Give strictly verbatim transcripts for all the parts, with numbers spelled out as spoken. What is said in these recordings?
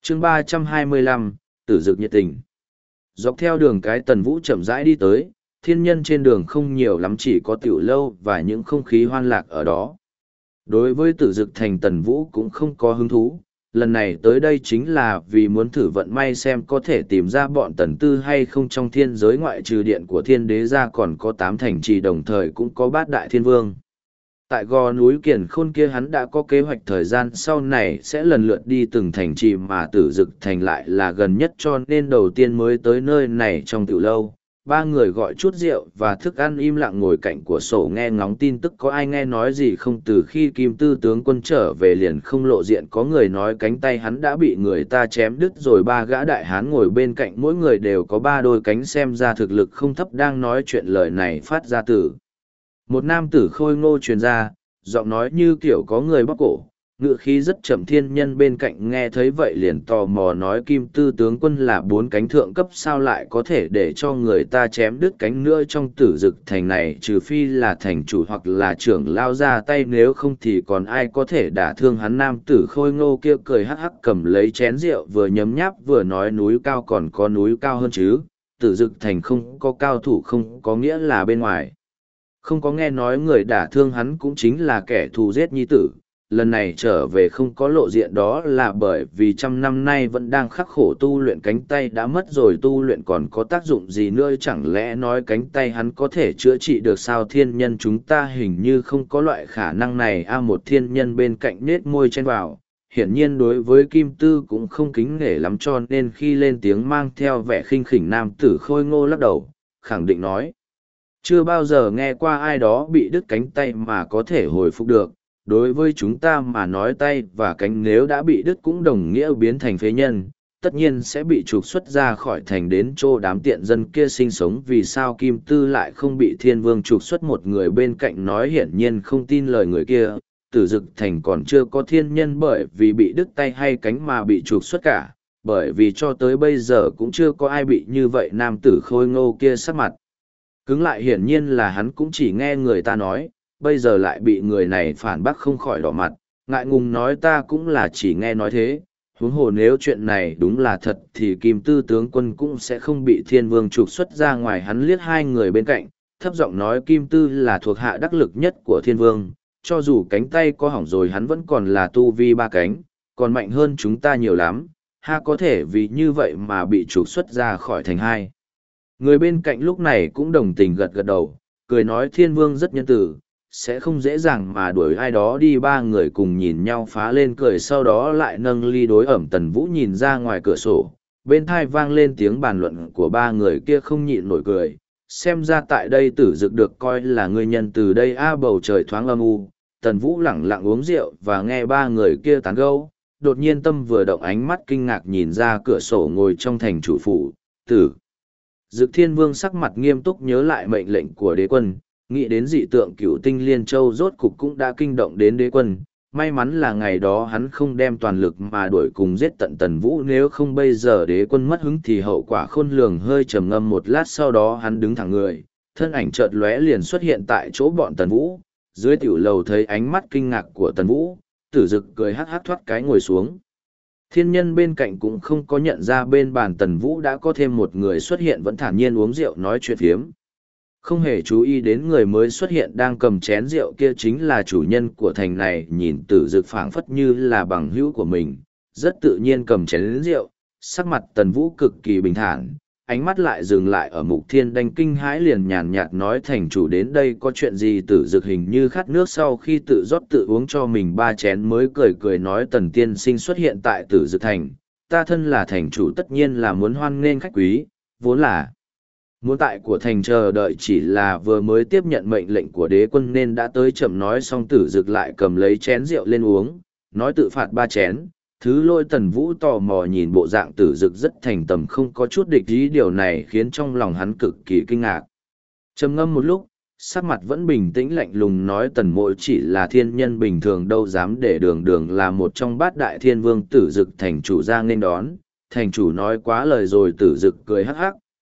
chương ba trăm hai mươi lăm, tử dực nhiệt tình. Dọc theo đường cái Tần Vũ chậm rãi đi tới, thiên nhân trên đường không nhiều lắm, chỉ có tiểu lâu và những không khí hoan lạc ở đó. Đối với tử dực thành Tần Vũ cũng không có hứng thú, lần này tới đây chính là vì muốn thử vận may xem có thể tìm ra bọn Tần Tư hay không. Trong thiên giới ngoại trừ điện của thiên đế ra còn có tám thành trì, đồng thời cũng có bát đại thiên vương. Tại gò núi Kiền Khôn kia hắn đã có kế hoạch thời gian sau này sẽ lần lượt đi từng thành trì, mà tử dực thành lại là gần nhất, cho nên đầu tiên mới tới nơi này trong tiểu lâu. Ba người gọi chút rượu và thức ăn, im lặng ngồi cạnh cửa sổ nghe ngóng tin tức có ai nghe nói gì không. Từ khi Kim Tư tướng quân trở về liền không lộ diện, có người nói cánh tay hắn đã bị người ta chém đứt rồi. Ba gã đại hán ngồi bên cạnh mỗi người đều có ba đôi cánh, xem ra thực lực không thấp. Đang nói chuyện lời này phát ra từ một nam tử khôi ngô truyền ra, giọng nói như kiểu có người bóp cổ, ngựa khí rất chậm. Thiên nhân bên cạnh nghe thấy vậy liền tò mò nói Kim Tư tướng quân là bốn cánh thượng cấp, sao lại có thể để cho người ta chém đứt cánh nữa? Trong tử dực thành này trừ phi là thành chủ hoặc là trưởng lao ra tay, nếu không thì còn ai có thể đả thương hắn? Nam tử khôi ngô kia cười hắc hắc cầm lấy chén rượu vừa nhấm nháp vừa nói núi cao còn có núi cao hơn chứ, tử dực thành không có cao thủ không có nghĩa là bên ngoài không có. Nghe nói người đả thương hắn cũng chính là kẻ thù giết nhi tử, lần này trở về không có lộ diện đó là bởi vì trăm năm nay vẫn đang khắc khổ tu luyện, cánh tay đã mất rồi tu luyện còn có tác dụng gì nữa? Chẳng lẽ nói cánh tay hắn có thể chữa trị được sao? Thiên nhân chúng ta hình như không có loại khả năng này a. Một thiên nhân bên cạnh nết môi chen vào, hiển nhiên đối với Kim Tư cũng không kính nể lắm, cho nên khi lên tiếng mang theo vẻ khinh khỉnh. Nam tử khôi ngô lắc đầu, khẳng định nói chưa bao giờ nghe qua ai đó bị đứt cánh tay mà có thể hồi phục được. Đối với chúng ta mà nói, tay và cánh nếu đã bị đứt cũng đồng nghĩa biến thành phế nhân, tất nhiên sẽ bị trục xuất ra khỏi thành đến chỗ đám tiện dân kia sinh sống. Vì sao Kim Tư lại không bị thiên vương trục xuất? Một người bên cạnh nói, hiển nhiên không tin lời người kia. Tử dực thành còn chưa có thiên nhân bởi vì bị đứt tay hay cánh mà bị trục xuất cả, bởi vì cho tới bây giờ cũng chưa có ai bị như vậy. Nam tử khôi ngô kia sắc mặt cứng lại, hiển nhiên là hắn cũng chỉ nghe người ta nói, bây giờ lại bị người này phản bác không khỏi đỏ mặt, ngại ngùng nói ta cũng là chỉ nghe nói thế. Huống hồ nếu chuyện này đúng là thật thì Kim Tư tướng quân cũng sẽ không bị thiên vương trục xuất ra ngoài. Hắn liếc hai người bên cạnh, thấp giọng nói Kim Tư là thuộc hạ đắc lực nhất của thiên vương, cho dù cánh tay có hỏng rồi hắn vẫn còn là tu vi ba cánh, còn mạnh hơn chúng ta nhiều lắm, ha có thể vì như vậy mà bị trục xuất ra khỏi thành. Hai người bên cạnh lúc này cũng đồng tình gật gật đầu, cười nói thiên vương rất nhân từ, sẽ không dễ dàng mà đuổi ai đó đi. Ba người cùng nhìn nhau phá lên cười, sau đó lại nâng ly đối ẩm. Tần Vũ nhìn ra ngoài cửa sổ, bên thai vang lên tiếng bàn luận của ba người kia, không nhịn nổi cười. Xem ra tại đây tử dực được coi là người nhân từ đây a. Bầu trời thoáng âm u, Tần Vũ lẳng lặng uống rượu và nghe ba người kia tán gẫu, đột nhiên tâm vừa động, ánh mắt kinh ngạc nhìn ra cửa sổ ngồi trong thành chủ phủ tử dực thiên vương sắc mặt nghiêm túc nhớ lại mệnh lệnh của đế quân, nghĩ đến dị tượng cửu tinh liên châu rốt cục cũng đã kinh động đến đế quân. May mắn là ngày đó hắn không đem toàn lực mà đuổi cùng giết tận Tần Vũ, nếu không bây giờ đế quân mất hứng thì hậu quả khôn lường. Hơi trầm ngâm một lát sau đó hắn đứng thẳng người, thân ảnh chợt lóe liền xuất hiện tại chỗ bọn Tần Vũ. Dưới tiểu lầu thấy ánh mắt kinh ngạc của Tần Vũ, tử dực cười hắc hắc thoát cái ngồi xuống. Thiên nhân bên cạnh cũng không có nhận ra bên bàn Tần Vũ đã có thêm một người xuất hiện, vẫn thản nhiên uống rượu nói chuyện phiếm. Không hề chú ý đến người mới xuất hiện đang cầm chén rượu kia chính là chủ nhân của thành này. Nhìn tử dực phảng phất như là bằng hữu của mình, rất tự nhiên cầm chén rượu, sắc mặt Tần Vũ cực kỳ bình thản, ánh mắt lại dừng lại ở Mục Thiên Đanh, kinh hãi liền nhàn nhạt nói thành chủ đến đây có chuyện gì? Tử dực hình như khát nước, sau khi tự rót tự uống cho mình ba chén mới cười cười nói Tần tiên sinh xuất hiện tại tử dực thành, ta thân là thành chủ tất nhiên là muốn hoan nghênh khách quý, vốn là muốn tại của thành chờ đợi, chỉ là vừa mới tiếp nhận mệnh lệnh của đế quân nên đã tới chậm. Nói xong tử dực lại cầm lấy chén rượu lên uống, nói tự phạt ba chén. Thứ Lôi Tần Vũ tò mò nhìn bộ dạng tử dực rất thành tầm, không có chút địch ý, điều này khiến trong lòng hắn cực kỳ kinh ngạc. Trầm ngâm một lúc, sắc mặt vẫn bình tĩnh lạnh lùng nói Tần mộ chỉ là thiên nhân bình thường đâu dám để đường đường là một trong bát đại thiên vương. Tử dực thành chủ ra nên đón, thành chủ nói quá lời rồi. Tử dực cười hắc hắc,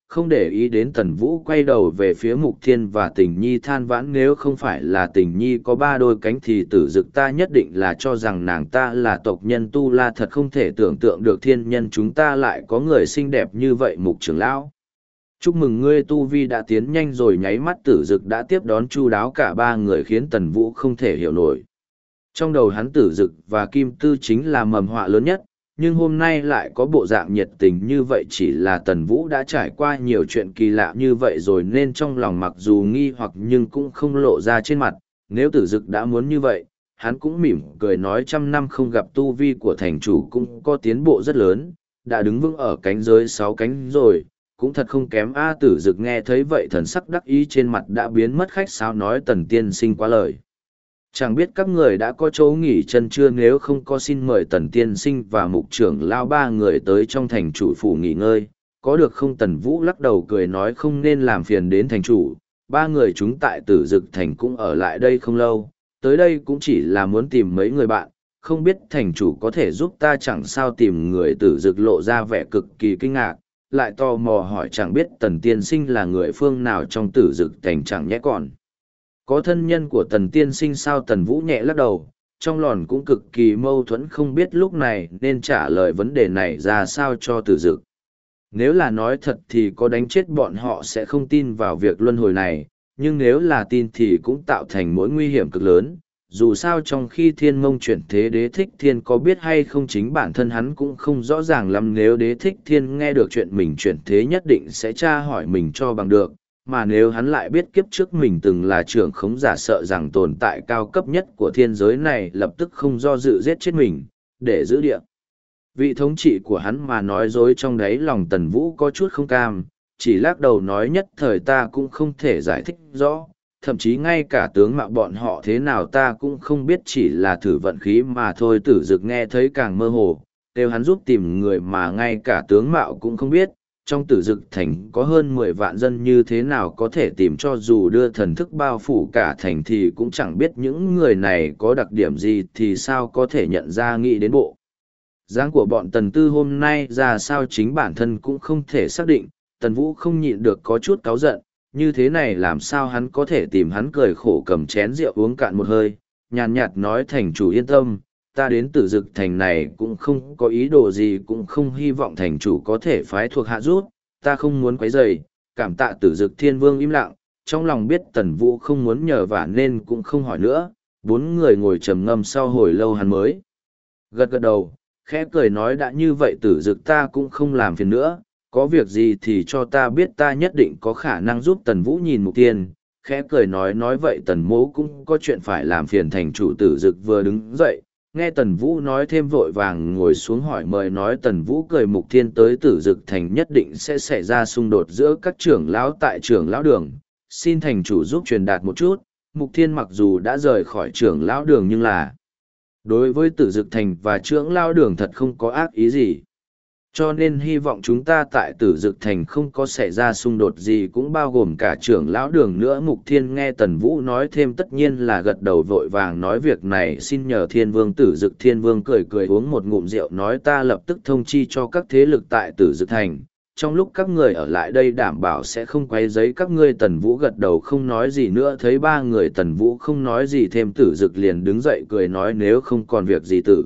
không để ý đến Tần Vũ, quay đầu về phía Mục Thiên và Tình Nhi than vãn, nếu không phải là Tình Nhi có ba đôi cánh thì Tử Dực ta nhất định là cho rằng nàng ta là tộc nhân Tu La, thật không thể tưởng tượng được thiên nhân chúng ta lại có người xinh đẹp như vậy. Mục trưởng lão, chúc mừng ngươi tu vi đã tiến nhanh rồi. Nháy mắt Tử Dực đã tiếp đón chu đáo cả ba người, khiến Tần Vũ không thể hiểu nổi. Trong đầu hắn Tử Dực và Kim Tư chính là mầm họa lớn nhất, nhưng hôm nay lại có bộ dạng nhiệt tình như vậy, chỉ là Tần Vũ đã trải qua nhiều chuyện kỳ lạ như vậy rồi nên trong lòng mặc dù nghi hoặc nhưng cũng không lộ ra trên mặt. Nếu Tử Dực đã muốn như vậy, hắn cũng mỉm cười nói, trăm năm không gặp tu vi của thành chủ cũng có tiến bộ rất lớn, đã đứng vững ở cánh giới sáu cánh rồi, cũng thật không kém a. Tử Dực nghe thấy vậy thần sắc đắc ý trên mặt đã biến mất, khách sáo nói, Tần tiên sinh quá lời. Chẳng biết các người đã có chỗ nghỉ chân chưa, nếu không có xin mời Tần tiên sinh và Mục trưởng lao ba người tới trong thành chủ phủ nghỉ ngơi, có được không? Tần Vũ lắc đầu cười nói, không nên làm phiền đến thành chủ, ba người chúng tại Tử Dực thành cũng ở lại đây không lâu, tới đây cũng chỉ là muốn tìm mấy người bạn, không biết thành chủ có thể giúp ta chẳng sao. Tìm người Tử Dực lộ ra vẻ cực kỳ kinh ngạc, lại tò mò hỏi, chẳng biết Tần tiên sinh là người phương nào trong Tử Dực thành, chẳng nhẽ còn có thân nhân của Tần tiên sinh sao? Tần Vũ nhẹ lắc đầu, trong lòng cũng cực kỳ mâu thuẫn, không biết lúc này nên trả lời vấn đề này ra sao cho Tử Dực. Nếu là nói thật thì có đánh chết bọn họ sẽ không tin vào việc luân hồi này, nhưng nếu là tin thì cũng tạo thành mối nguy hiểm cực lớn. Dù sao trong khi Thiên Mông chuyển thế, Đế Thích Thiên có biết hay không chính bản thân hắn cũng không rõ ràng lắm. Nếu Đế Thích Thiên nghe được chuyện mình chuyển thế nhất định sẽ tra hỏi mình cho bằng được, mà nếu hắn lại biết kiếp trước mình từng là trưởng khống giả, sợ rằng tồn tại cao cấp nhất của thiên giới này lập tức không do dự giết chết mình, để giữ địa vị thống trị của hắn mà nói dối. Trong đáy lòng Tần Vũ có chút không cam, chỉ lắc đầu nói, nhất thời ta cũng không thể giải thích rõ, thậm chí ngay cả tướng mạo bọn họ thế nào ta cũng không biết, chỉ là thử vận khí mà thôi. Tử Dực nghe thấy càng mơ hồ, kêu hắn giúp tìm người mà ngay cả tướng mạo cũng không biết. Trong Tử Dực thành có hơn mười vạn dân, như thế nào có thể tìm, cho dù đưa thần thức bao phủ cả thành thì cũng chẳng biết những người này có đặc điểm gì, thì sao có thể nhận ra. Nghĩ đến bộ dáng của bọn Tần Tư hôm nay ra sao chính bản thân cũng không thể xác định, Tần Vũ không nhịn được có chút cáu giận, như thế này làm sao hắn có thể tìm. Hắn cười khổ cầm chén rượu uống cạn một hơi, nhàn nhạt nói, thành chủ yên tâm, ta đến Tử Dực thành này cũng không có ý đồ gì, cũng không hy vọng thành chủ có thể phái thuộc hạ rút, ta không muốn quấy rầy. Cảm tạ. Tử Dực Thiên Vương im lặng, trong lòng biết Tần Vũ không muốn nhờ vả nên cũng không hỏi nữa. Bốn người ngồi trầm ngâm, sau hồi lâu hắn mới gật gật đầu, khẽ cười nói, đã như vậy Tử Dực ta cũng không làm phiền nữa, có việc gì thì cho ta biết, ta nhất định có khả năng giúp. Tần Vũ nhìn Mục Tiên, khẽ cười nói, nói vậy Tần mỗ cũng có chuyện phải làm phiền thành chủ. Tử Dực vừa đứng dậy, nghe Tần Vũ nói thêm vội vàng ngồi xuống hỏi mời. Nói Tần Vũ cười, Mục Thiên tới Tử Dực thành nhất định sẽ xảy ra xung đột giữa các trưởng lão tại trưởng lão đường, xin thành chủ giúp truyền đạt một chút. Mục Thiên mặc dù đã rời khỏi trưởng lão đường nhưng là đối với Tử Dực thành và trưởng lão đường thật không có ác ý gì, cho nên hy vọng chúng ta tại Tử Dực thành không có xảy ra xung đột gì, cũng bao gồm cả trưởng lão đường nữa. Mục Thiên nghe Tần Vũ nói thêm tất nhiên là gật đầu vội vàng nói, việc này xin nhờ Thiên Vương. Tử Dực Thiên Vương cười cười uống một ngụm rượu nói, ta lập tức thông chi cho các thế lực tại Tử Dực thành, trong lúc các người ở lại đây đảm bảo sẽ không quấy rầy các ngươi. Tần Vũ gật đầu không nói gì nữa, thấy ba người Tần Vũ không nói gì thêm, Tử Dực liền đứng dậy cười nói, nếu không còn việc gì Tử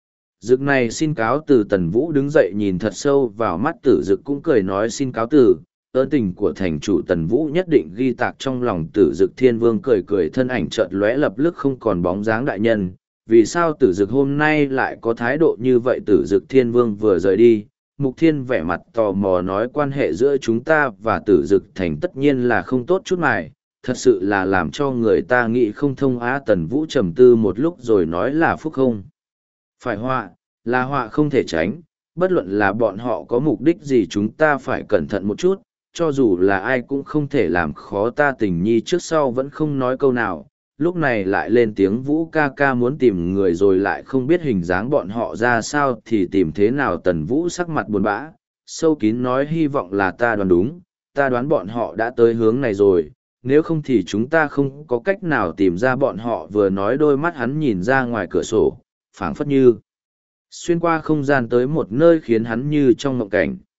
Dực này xin cáo từ. Tần Vũ đứng dậy nhìn thật sâu vào mắt Tử Dực cũng cười nói, xin cáo từ, ơn tình của thành chủ Tần Vũ nhất định ghi tạc trong lòng. Tử Dực Thiên Vương cười cười, thân ảnh chợt lóe lập tức không còn bóng dáng đại nhân, vì sao Tử Dực hôm nay lại có thái độ như vậy? Tử Dực Thiên Vương vừa rời đi, Mục Thiên vẻ mặt tò mò nói, quan hệ giữa chúng ta và Tử Dực thành tất nhiên là không tốt chút nào, thật sự là làm cho người ta nghĩ không thông á. Tần Vũ trầm tư một lúc rồi nói, là phúc không phải họa, là họa không thể tránh, bất luận là bọn họ có mục đích gì chúng ta phải cẩn thận một chút, cho dù là ai cũng không thể làm khó ta. Tình Nhi trước sau vẫn không nói câu nào, lúc này lại lên tiếng, Vũ ca ca muốn tìm người rồi lại không biết hình dáng bọn họ ra sao thì tìm thế nào? Tần Vũ sắc mặt buồn bã, sâu kín nói, hy vọng là ta đoán đúng, ta đoán bọn họ đã tới hướng này rồi, nếu không thì chúng ta không có cách nào tìm ra bọn họ. Vừa nói đôi mắt hắn nhìn ra ngoài cửa sổ, phảng phất như xuyên qua không gian tới một nơi khiến hắn như trong mộng cảnh.